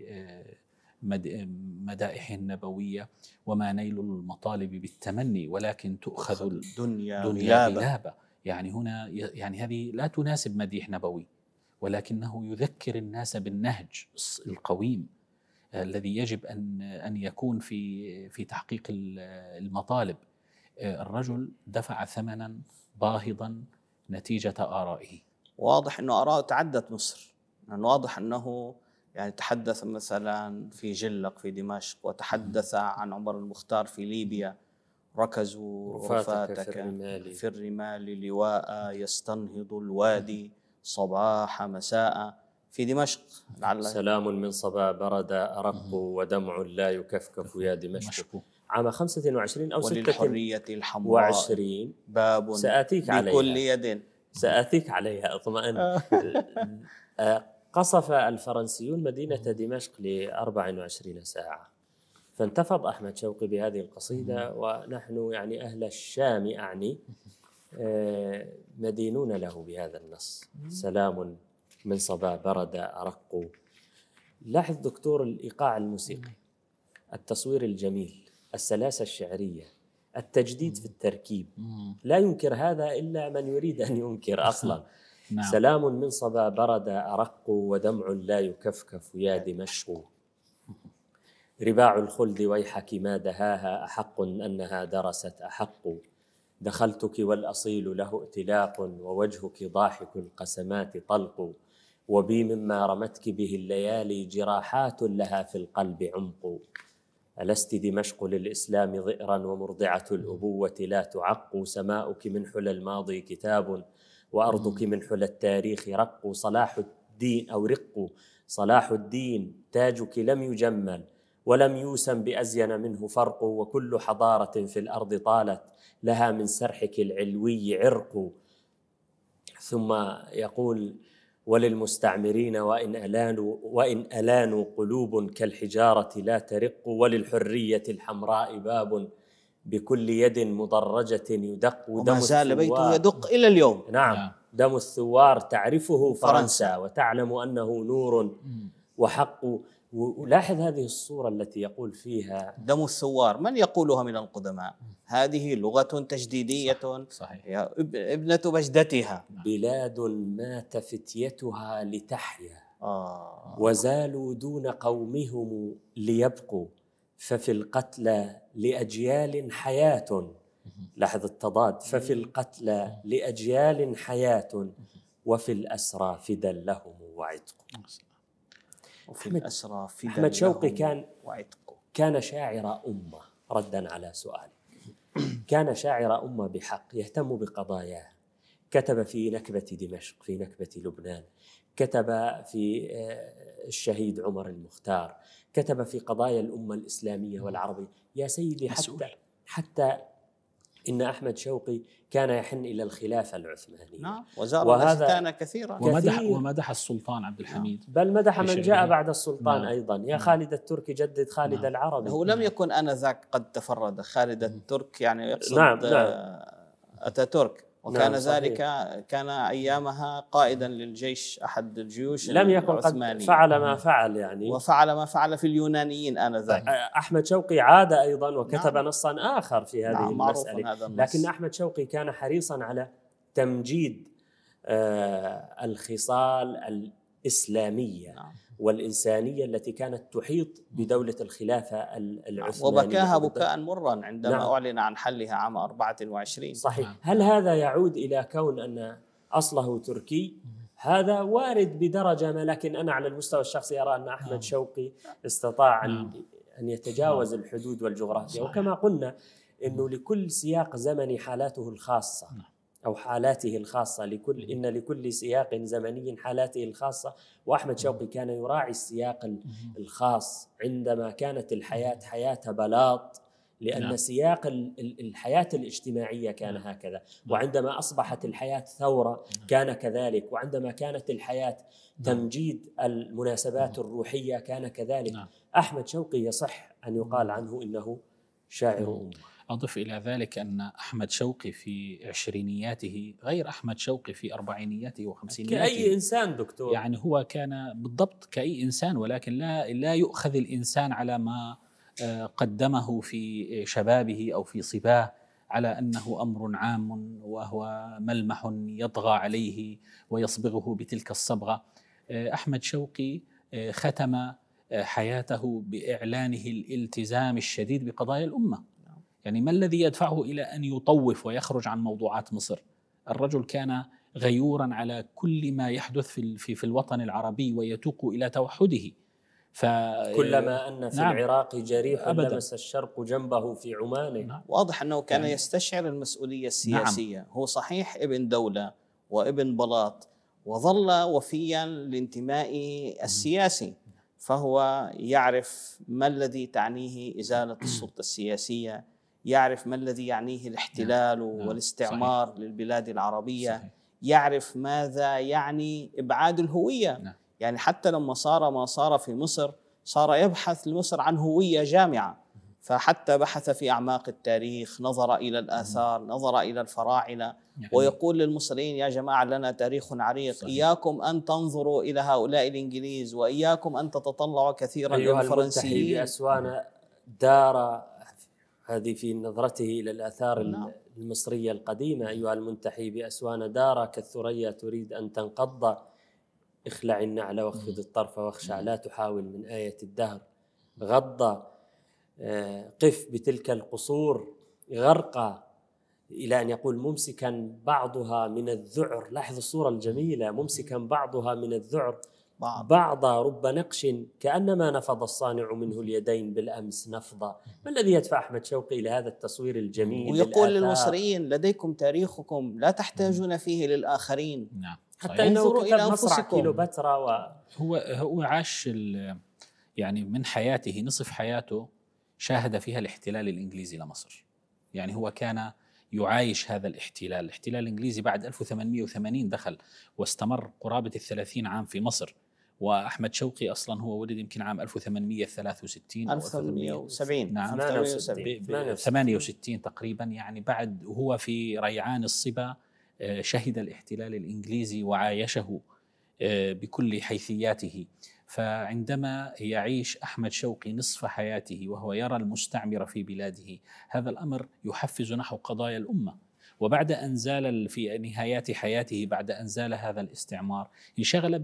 مدائحه النبوية: وما نيل المطالب بالتمني ولكن تؤخذ الدنيا غلابة. يعني هنا يعني هذه لا تناسب مديح نبوي، ولكنه يذكر الناس بالنهج القويم الذي يجب أن أن يكون في في تحقيق المطالب. الرجل دفع ثمنا باهظا نتيجة آرائه. واضح أنه آراءه تعدت مصر، يعني واضح أنه يعني تحدث مثلا في جلق في دمشق، وتحدث عن عمر المختار في ليبيا: ركزوا رفاتك في الرمال, في الرمال لواء يستنهض الوادي صباح مساء. في دمشق: سلام من صبا برد أرق ودمع لا يكفكف يا دمشق. عام خمسة وعشرين أو ستة وللحرية الحمراء وعشرين باب سآتيك عليها بكل يد، سآتيك عليها اطمئن. قصف الفرنسيون مدينة دمشق لأربع وعشرين ساعة، فانتفض أحمد شوقي بهذه القصيدة، ونحن يعني أهل الشام أعني مدينون له بهذا النص: سلام من صبا برد أرق. لاحظ دكتور الإيقاع الموسيقي، التصوير الجميل، السلاسة الشعرية، التجديد في التركيب، لا ينكر هذا إلا من يريد أن ينكر أصلا. نعم. سلام من صبا برد أرق ودمع لا يكفكف يا دمشق. رباع الخلد ويحك ما دهاها أحق أنها درست أحق. دخلتك والأصيل له ائتلاق ووجهك ضاحك القسمات طلق. وبي مما رمتك به الليالي جراحات لها في القلب عمق. ألست دمشق للإسلام ضئرا ومرضعة الأبوة لا تعق. سماؤك من حلى الماضي كتاب وأرضك من حلى التاريخ رق. صلاح الدين أو رق صلاح الدين تاجك لم يجمل ولم يوسم بأزين منه فرق. وكل حضارة في الأرض طالت لها من سرحك العلوي عرق. ثم يقول: وللمستعمرين وإن ألانوا, وإن ألانوا قلوب كالحجارة لا ترق. وللحرية الحمراء باب بكل يد مضرجة يدق. وما زال بيته يدق إلى اليوم. نعم، دم الثوار تعرفه فرنسا وتعلم أنه نور وحق. ولاحظ هذه الصورة التي يقول فيها دم الثوار، من يقولها من القدماء؟ هذه لغة تجديدية صح. صحيح. يا ابنة بجدتها. بلاد مات فتيتها لتحيا آه. وزالوا دون قومهم ليبقوا. ففي القتلى لأجيال حياة. لاحظ التضاد: ففي القتلى لأجيال حياة وفي الأسرى فدا لهم وعتق. وفي الأسرى فدا أحمد شوقي كان وعتق. كان شاعر أمة، ردا على سؤالك، كان شاعر أمة بحق، يهتم بقضاياه. كتب في نكبة دمشق، في نكبة لبنان، كتب في الشهيد عمر المختار، كتب في قضايا الأمة الإسلامية والعربية. يا سيدي حتى, حتى إن أحمد شوقي كان يحن إلى الخلافة العثمانية. نعم، وزار الأستانة كثيرا. ومدح, ومدح السلطان عبد الحميد، بل مدح من جاء بعد السلطان. نعم. أيضا يا خالد التركي جدد خالد نعم. العربي. هو لم يكن آنذاك قد تفرد خالد الترك، يعني يقصد نعم. نعم. أتاتورك. وكان نعم ذلك كان أيامها قائدا للجيش أحد الجيوش لم يكن قد فعل ما فعل يعني، وفعل ما فعل في اليونانيين آنذاك. أحمد شوقي عاد أيضا وكتب نعم. نصا آخر في هذه نعم المسألة، هذا لكن أحمد شوقي كان حريصا على تمجيد آه الخصال الإسلامية نعم. والإنسانية التي كانت تحيط بدولة الخلافة العثمانية، وبكاها بكاء مرا عندما نعم. أعلن عن حلها عام أربعة وعشرين. صحيح. نعم. هل هذا يعود إلى كون أن أصله تركي؟ هذا وارد بدرجة ما، لكن أنا على المستوى الشخصي أرى أن أحمد شوقي استطاع أن أن يتجاوز الحدود والجغرافيا، وكما قلنا إنه لكل سياق زمني حالاته الخاصة أو حالاته الخاصة، لكل إن لكل سياق زمني حالاته الخاصة، وأحمد شوقي كان يراعي السياق الخاص عندما كانت الحياة حياة بلاط، لأن نعم. سياق الحياة الاجتماعية كان هكذا، وعندما أصبحت الحياة ثورة كان كذلك، وعندما كانت الحياة تمجيد المناسبات الروحية كان كذلك. أحمد شوقي يصح أن يقال عنه إنه شاعر أمة. أضف إلى ذلك أن أحمد شوقي في عشرينياته غير أحمد شوقي في أربعينياته وخمسينياته. كأي إنسان دكتور، يعني هو كان بالضبط كأي إنسان، ولكن لا لا يؤخذ الإنسان على ما قدمه في شبابه أو في صباه على أنه أمر عام وهو ملمح يطغى عليه ويصبغه بتلك الصبغة. أحمد شوقي ختم حياته بإعلانه الالتزام الشديد بقضايا الأمة. يعني ما الذي يدفعه إلى أن يطوف ويخرج عن موضوعات مصر؟ الرجل كان غيورا على كل ما يحدث في في في الوطن العربي ويتوق إلى توحده. كلما أن في نعم العراق جريح لمس الشرق جنبه في عمانه. نعم. واضح أنه كان يعني يستشعر المسؤولية السياسية. نعم. هو صحيح ابن دولة وابن بلاط، وظل وفيا لانتمائه السياسي، فهو يعرف ما الذي تعنيه إزالة السلطة السياسية، يعرف ما الذي يعنيه الاحتلال نعم. والاستعمار صحيح. للبلاد العربية صحيح. يعرف ماذا يعني إبعاد الهوية نعم. يعني حتى لما صار ما صار في مصر، صار يبحث لمصر عن هوية جامعة، فحتى بحث في أعماق التاريخ، نظر إلى الآثار، نظر إلى الفراعنة يعني ويقول للمصريين يا جماعة لنا تاريخ عريق صحيح. إياكم أن تنظروا إلى هؤلاء الإنجليز، وإياكم أن تتطلعوا كثيرا إلى الفرنسيين. أيها بأسوان دار، هذه في نظرته إلى الآثار نعم. المصرية القديمة، أيها المنتحي بأسوان دار كالثريا تريد أن تنقض، اخلع النعل واخفض الطرف واخشع، لا تحاول من آية الدهر غض، قف بتلك القصور غرقا، إلى أن يقول ممسكا بعضها من الذعر. لاحظ الصورة الجميلة، ممسكا بعضها من الذعر بعض رب نقش كأنما نفض الصانع منه اليدين بالأمس نفضا. ما الذي يدفع أحمد شوقي إلى هذا التصوير الجميل؟ ويقول للمصريين لديكم تاريخكم لا تحتاجون فيه للآخرين. نعم. حتى انه كتب مصرع كيلوباترا و... هو هو عاش يعني من حياته نصف حياته شاهد فيها الاحتلال الإنجليزي لمصر. يعني هو كان يعايش هذا الاحتلال. الاحتلال الإنجليزي بعد ألف وثمانمئة وثمانين دخل واستمر قرابة الثلاثين عام في مصر. وأحمد شوقي أصلا هو ولد يمكن عام ألف وثمانمئة وثلاثة وستين ألف وثمانمئة وسبعين نعم ثمانية وستين تقريبا. يعني بعد هو في ريعان الصبا شهد الاحتلال الإنجليزي وعايشه بكل حيثياته. فعندما يعيش أحمد شوقي نصف حياته وهو يرى المستعمر في بلاده، هذا الأمر يحفز نحو قضايا الأمة. وبعد أن زال في نهايات حياته، بعد أن زال هذا الاستعمار، انشغل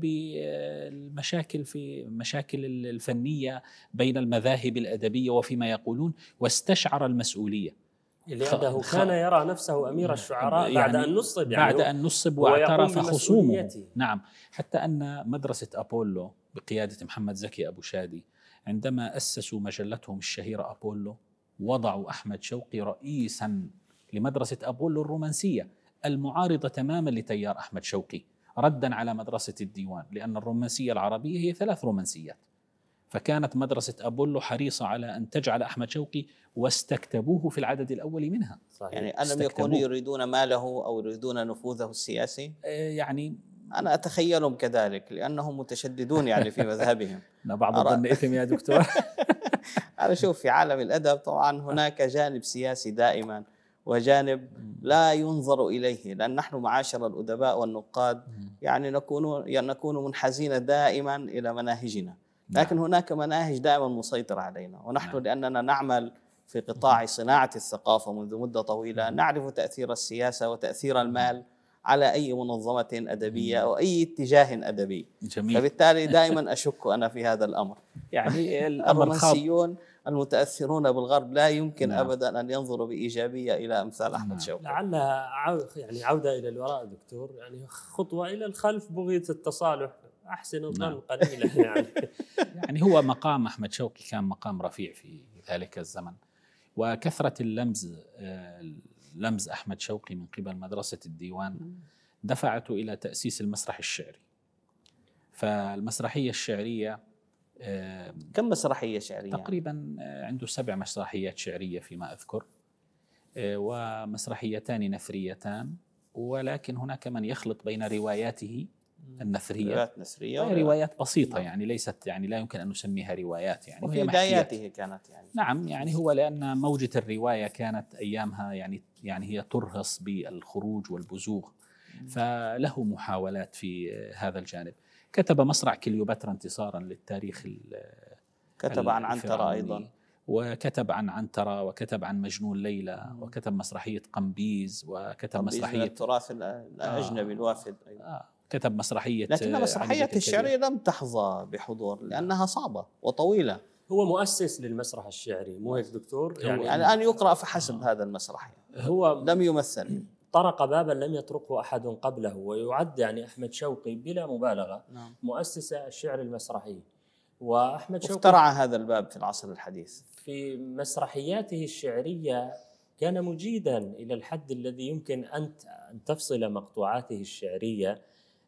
بالمشاكل في مشاكل الفنية بين المذاهب الأدبية وفيما يقولون، واستشعر المسؤولية، لأنه كان يرى نفسه أمير الشعراء بعد يعني أن نصب يعني بعد أن نصب واعترف خصومه. نعم. حتى أن مدرسة أبولو بقيادة محمد زكي أبو شادي عندما أسسوا مجلتهم الشهيرة أبولو، وضعوا أحمد شوقي رئيسا لمدرسة أبولو الرومانسية المعارضة تماما لتيار أحمد شوقي، ردا على مدرسة الديوان، لأن الرومانسية العربية هي ثلاث رومانسيات. فكانت مدرسة أبولو حريصة على أن تجعل أحمد شوقي، واستكتبوه في العدد الأول منها. صحيح. يعني ألم يكونوا يريدون ماله أو يريدون نفوذه السياسي؟ يعني أنا أتخيلهم كذلك لأنهم متشددون يعني في مذهبهم. بعض الظن إثم يا دكتور. أنا شوف في عالم الأدب طبعا هناك جانب سياسي دائما، وجانب لا ينظر إليه، لأن نحن معاشر الأدباء والنقاد يعني نكون يعني نكون منحازين دائما إلى مناهجنا، لكن نعم. هناك مناهج دائما مسيطرة علينا، ونحن نعم. لأننا نعمل في قطاع صناعة الثقافة منذ مدة طويلة نعرف تأثير السياسة وتأثير المال على أي منظمة أدبية أو أي اتجاه أدبي. جميل. فبالتالي دائما أشك أنا في هذا الأمر. يعني الأمر الرومانسيون المتأثرون بالغرب لا يمكن نعم. أبدا أن ينظروا بإيجابية إلى أمثال أحمد نعم. شوقي. لعلها عو... يعني عودة إلى الوراء دكتور، يعني خطوة إلى الخلف بغية التصالح، أحسن الظن نعم. قليلا يعني. يعني هو مقام أحمد شوقي كان مقام رفيع في ذلك الزمن، وكثرة اللمز لمز أحمد شوقي من قبل مدرسة الديوان دفعته إلى تأسيس المسرح الشعري. فالمسرحية الشعرية كم مسرحية شعرية؟ تقريبا عنده سبع مسرحيات شعرية فيما أذكر، ومسرحيتان نثريتان، ولكن هناك من يخلط بين رواياته النثرية روايات نثرية روايات بسيطة يعني ليست يعني لا يمكن أن نسميها روايات يعني، وفي بداياته كانت يعني نعم يعني هو لأن موجة الرواية كانت أيامها يعني يعني هي ترهص بالخروج والبزوغ، فله محاولات في هذا الجانب. كتب مصرع كليوباترا انتصارا للتاريخ، كتب عن عنترة أيضا، وكتب عن عنترة، وكتب عن مجنون ليلى، وكتب مسرحية قنبيز، وكتب مسرحية التراث الأجنبي الوافد أيضا. آه كتب مسرحية، لكن مسرحيات الشعرية لم تحظى بحضور لأنها صعبة وطويلة. هو مؤسس للمسرح الشعري مو هيك دكتور؟ يعني الآن يقرأ فحسب آه. هذا المسرح هو لم يمثل، طرق بابا لم يطرقه أحد قبله، ويعد يعني أحمد شوقي بلا مبالغة نعم. مؤسس الشعر المسرحي. وأحمد شوقي افترع هذا الباب في العصر الحديث. في مسرحياته الشعرية كان مجيدا إلى الحد الذي يمكن أن تفصل مقطوعاته الشعرية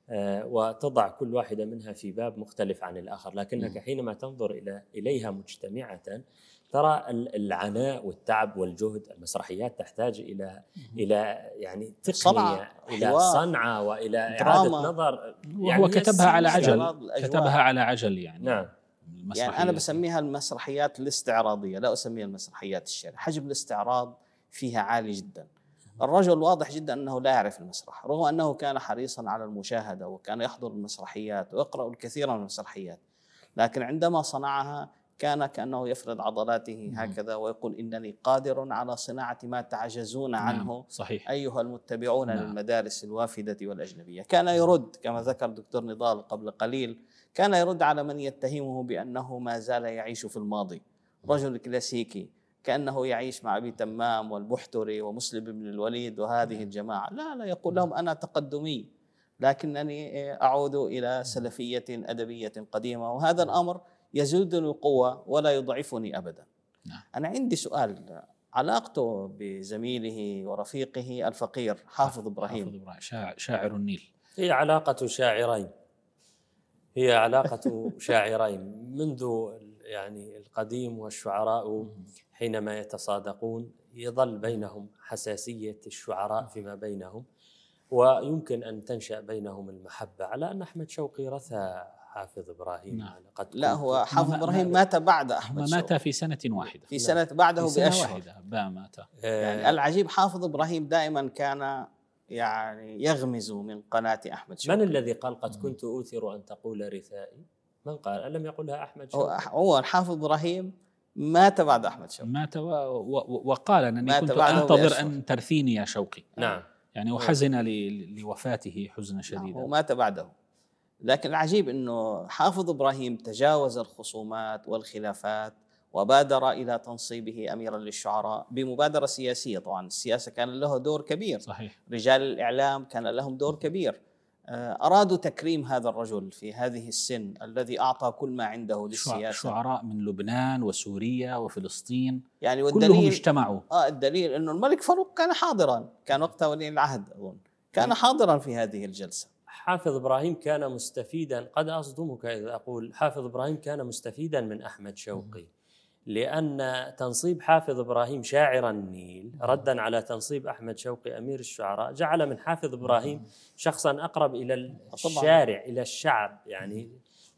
وتضع كل واحدة منها في باب مختلف عن الآخر، لكنك حينما تنظر إلى إليها مجتمعة ترى العناء والتعب والجهد. المسرحيات تحتاج إلى إلى يعني تقنية، إلى صنعة، وإلى إعادة نظر. يعني كتبها على عجل، كتبها على عجل يعني. نعم. يعني أنا بسميها المسرحيات الاستعراضية، لا أسميها المسرحيات الشعرية. حجم الاستعراض فيها عالي جدا. الرجل واضح جدا أنه لا يعرف المسرح، رغم أنه كان حريصا على المشاهدة وكان يحضر المسرحيات ويقرأ الكثير من المسرحيات، لكن عندما صنعها كان كأنه يفرد عضلاته هكذا ويقول إنني قادر على صناعة ما تعجزون عنه صحيح. أيها المتبعون نعم. للمدارس الوافدة والأجنبية. كان يرد كما ذكر الدكتور نضال قبل قليل، كان يرد على من يتهمه بأنه ما زال يعيش في الماضي، رجل كلاسيكي كأنه يعيش مع أبي تمام والبحتري ومسلم بن الوليد وهذه الجماعة. لا لا يقول لهم أنا تقدمي، لكنني أعود إلى سلفية أدبية قديمة، وهذا الأمر يزيدني قوة ولا يضعفني أبدا. أنا عندي سؤال، علاقته بزميله ورفيقه الفقير حافظ إبراهيم، شاعر النيل، هي علاقة شاعرين، هي علاقة شاعرين منذ يعني القديم، والشعراء حينما يتصادقون يظل بينهم حساسية الشعراء فيما بينهم، ويمكن أن تنشأ بينهم المحبة، على أن أحمد شوقي رثى حافظ إبراهيم. نعم. قد لا هو حافظ إبراهيم مات بعد أحمد شوقي، مات في سنة واحدة، في سنة بعده بأشهر مات. يعني العجيب حافظ إبراهيم دائما كان يعني يغمز من قناة أحمد شوقي. من الذي قال قد كنت أوثر أن تقول رثائي؟ من قال؟ ألم يقولها أحمد شوقي؟ هو الحافظ إبراهيم مات بعد أحمد شوقي، مات و... و... وقال أنني كنت أنتظر أن ترثيني يا شوقي. نعم. يعني وحزن ل... لوفاته حزنا شديدا. نعم. ومات بعده. لكن العجيب أنه حافظ إبراهيم تجاوز الخصومات والخلافات وبادر إلى تنصيبه أميرا للشعراء بمبادرة سياسية. طبعا السياسة كان له دور كبير، صحيح. رجال الإعلام كان لهم دور كبير، أرادوا تكريم هذا الرجل في هذه السن الذي أعطى كل ما عنده للسياسة. شعراء من لبنان وسوريا وفلسطين يعني كلهم اجتمعوا. آه الدليل أنه الملك فاروق كان حاضرا، كان وقتها ولي العهد أظن، كان حاضرا في هذه الجلسة. حافظ إبراهيم كان مستفيدا، قد أصدمك إذا أقول حافظ إبراهيم كان مستفيدا من أحمد شوقي، لأن تنصيب حافظ إبراهيم شاعر النيل ردا على تنصيب أحمد شوقي أمير الشعراء جعل من حافظ إبراهيم شخصا أقرب إلى الشارع، إلى الشعب، يعني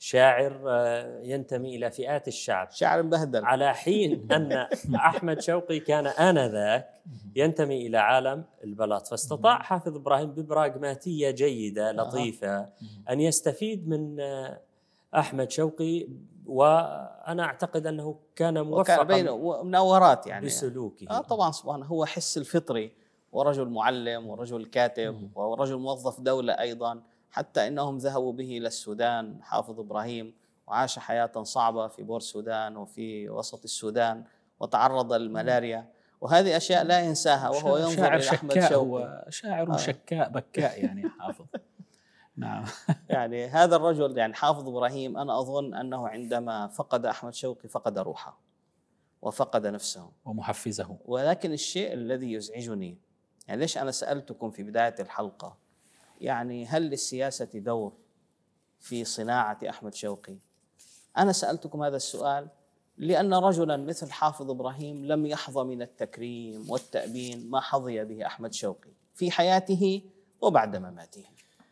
شاعر ينتمي إلى فئات الشعب، شاعر مبهدل، على حين أن أحمد شوقي كان آنذاك ينتمي إلى عالم البلاط. فاستطاع حافظ إبراهيم ببراغماتية جيدة لطيفة أن يستفيد من أحمد شوقي، وأنا أعتقد أنه كان موفقا بين مناورات يعني بسلوكه. آه طبعا سبحانه، هو حس الفطري، ورجل معلم ورجل كاتب ورجل موظف دولة أيضا، حتى إنهم ذهبوا به إلى السودان حافظ إبراهيم، وعاش حياة صعبة في بور السودان وفي وسط السودان، وتعرض للملاريا، وهذه أشياء لا ينساها وهو ينظر إلى أحمد شوقي. هو شاعر آه. شكاء بكاء يعني حافظ. نعم. يعني هذا الرجل يعني حافظ إبراهيم، أنا أظن أنه عندما فقد أحمد شوقي فقد روحه وفقد نفسه ومحفزه. ولكن الشيء الذي يزعجني، يعني ليش أنا سألتكم في بداية الحلقة يعني هل للسياسة دور في صناعة أحمد شوقي؟ أنا سألتكم هذا السؤال لأن رجلا مثل حافظ إبراهيم لم يحظى من التكريم والتأبين ما حظي به أحمد شوقي في حياته وبعد مماته.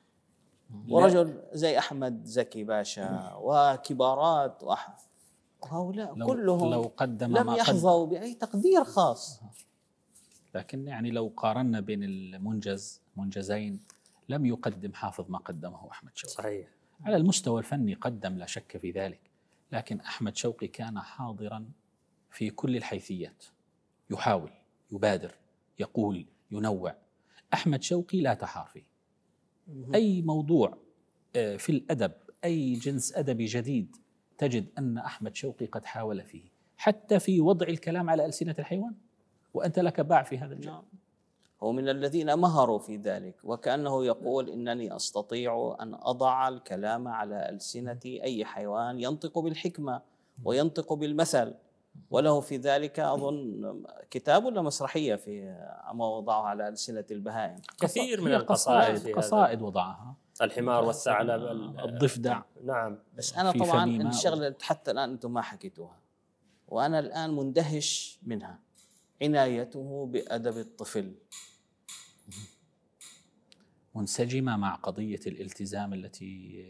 ورجل زي أحمد زكي باشا وكبارات وهؤلاء كلهم لو قدم لم يحظوا بأي تقدير خاص. لكن يعني لو قارنا بين المنجز منجزين لم يقدم حافظ ما قدمه أحمد شوقي. صحيح. على المستوى الفني قدم لا شك في ذلك، لكن أحمد شوقي كان حاضرا في كل الحيثيات، يحاول، يبادر، يقول، ينوع. أحمد شوقي لا تحار فيه. أي موضوع في الأدب، أي جنس أدبي جديد تجد أن أحمد شوقي قد حاول فيه، حتى في وضع الكلام على ألسنة الحيوان، وأنت لك باع في هذا الجانب. هو من الذين مهروا في ذلك، وكأنه يقول إنني أستطيع أن أضع الكلام على ألسنة أي حيوان ينطق بالحكمة وينطق بالمثل، وله في ذلك أظن كتاب ولا مسرحية في ما وضعه على ألسنة البهائم. كثير من القصائد قصائد وضعها، الحمار والثعلب، الضفدع. نعم. بس أنا طبعا الشغلة حتى الآن أنتم ما حكيتوها وأنا الآن مندهش منها، عنايته بأدب الطفل، منسجمة مع قضية الالتزام التي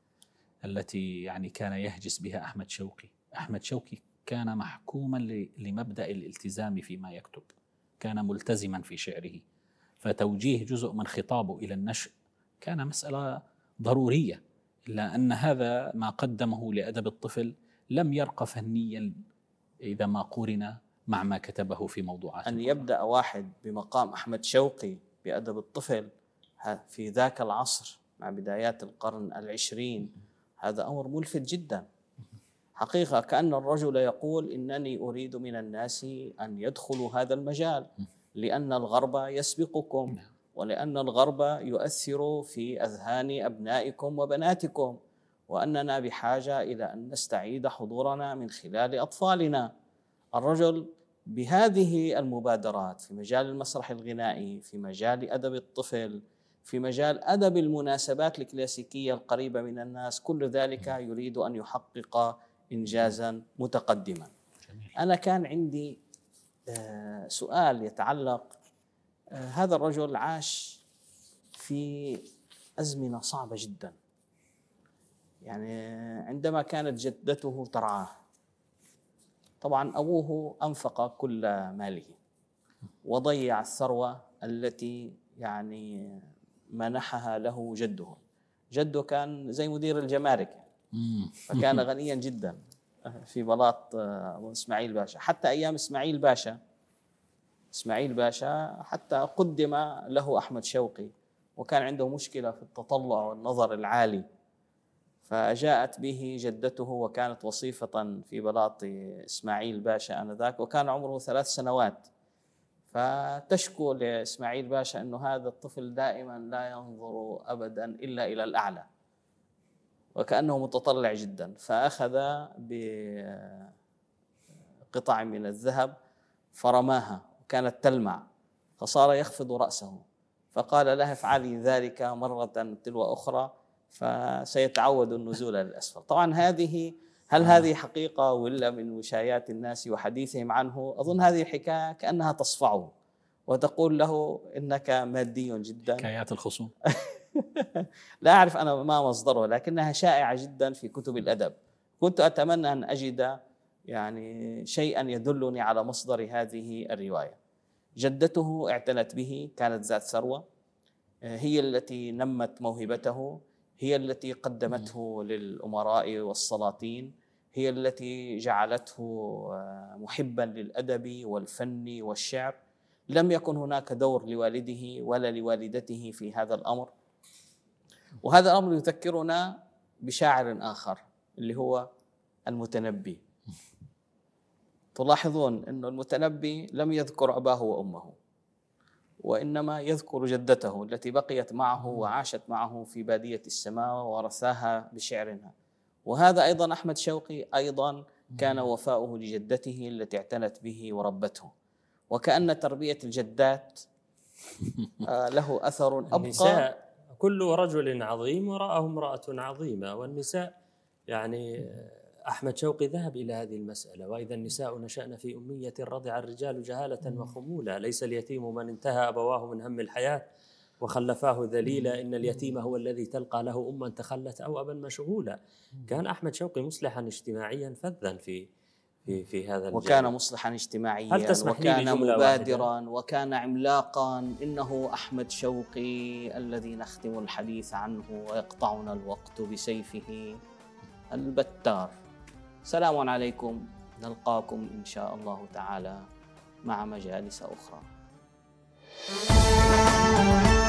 التي يعني كان يهجس بها أحمد شوقي. أحمد شوقي كان محكوما لمبدأ الالتزام فيما يكتب، كان ملتزما في شعره، فتوجيه جزء من خطابه إلى النشء كان مسألة ضرورية، إلا أن هذا ما قدمه لأدب الطفل لم يرق فنيا إذا ما قورن مع ما كتبه في موضوعات. أن يبدأ واحد بمقام أحمد شوقي بأدب الطفل في ذاك العصر مع بدايات القرن العشرين، هذا أمر ملفت جدا حقيقة. كأن الرجل يقول إنني أريد من الناس أن يدخلوا هذا المجال لأن الغرب يسبقكم، ولأن الغرب يؤثر في أذهان أبنائكم وبناتكم، وأننا بحاجة إلى أن نستعيد حضورنا من خلال أطفالنا. الرجل بهذه المبادرات في مجال المسرح الغنائي، في مجال أدب الطفل، في مجال أدب المناسبات الكلاسيكية القريبة من الناس، كل ذلك يريد أن يحقق إنجازا متقدما. أنا كان عندي سؤال يتعلق، هذا الرجل عاش في أزمنة صعبة جدا، يعني عندما كانت جدته ترعاه، طبعا أبوه أنفق كل ماله وضيع الثروة التي يعني منحها له جده. جده كان زي مدير الجمارك فكان غنيا جدا في بلاط إسماعيل باشا، حتى أيام إسماعيل باشا إسماعيل باشا حتى قدم له أحمد شوقي، وكان عنده مشكلة في التطلع والنظر العالي، فجاءت به جدته وكانت وصيفة في بلاط إسماعيل باشا آنذاك، وكان عمره ثلاث سنوات، فتشكو لإسماعيل باشا أنه هذا الطفل دائما لا ينظر أبدا إلا إلى الأعلى وكأنه متطلع جدا، فأخذ بقطع من الذهب فرماها وكانت تلمع فصار يخفض رأسه، فقال لها افعلي ذلك مرة تلو أخرى فسيتعود النزول للأسفل. طبعا هذه هل هذه حقيقة ولا من وشايات الناس وحديثهم عنه؟ أظن هذه الحكاية كأنها تصفعه وتقول له إنك مادي جدا، حكايات الخصوم لا أعرف أنا ما مصدره، لكنها شائعة جدا في كتب الأدب. كنت أتمنى أن أجد يعني شيئا يدلني على مصدر هذه الرواية. جدته اعتنت به، كانت ذات ثروة، هي التي نمت موهبته، هي التي قدمته للأمراء والسلاطين، هي التي جعلته محبا للأدب والفن والشعر. لم يكن هناك دور لوالده ولا لوالدته في هذا الأمر. وهذا الأمر يذكرنا بشاعر آخر اللي هو المتنبي. تلاحظون أن المتنبي لم يذكر أباه وأمه، وإنما يذكر جدته التي بقيت معه وعاشت معه في بادية السماء ورثاها بشعرها. وهذا أيضا أحمد شوقي أيضا كان وفاؤه لجدته التي اعتنت به وربته. وكأن تربية الجدات له أثر أبقى. النساء كل رجل عظيم وراءه امرأة عظيمة، والنساء يعني أحمد شوقي ذهب إلى هذه المسألة: وإذا النساء نشأن في أمية رضع الرجال جهالة وخمولة، ليس اليتيم من انتهى أبواه من هم الحياة وخلفاه ذليلا، إن اليتيم هو الذي تلقى له أما تخلت أو أبا مشغولا. كان أحمد شوقي مصلحا اجتماعيا فذا في في في هذا الجانب. وكان مصلحا اجتماعيا، وكان مبادرا، وكان عملاقا. إنه أحمد شوقي الذي نختم الحديث عنه ويقطعنا الوقت بسيفه البتار. سلام عليكم، نلقاكم إن شاء الله تعالى مع مجالس أخرى.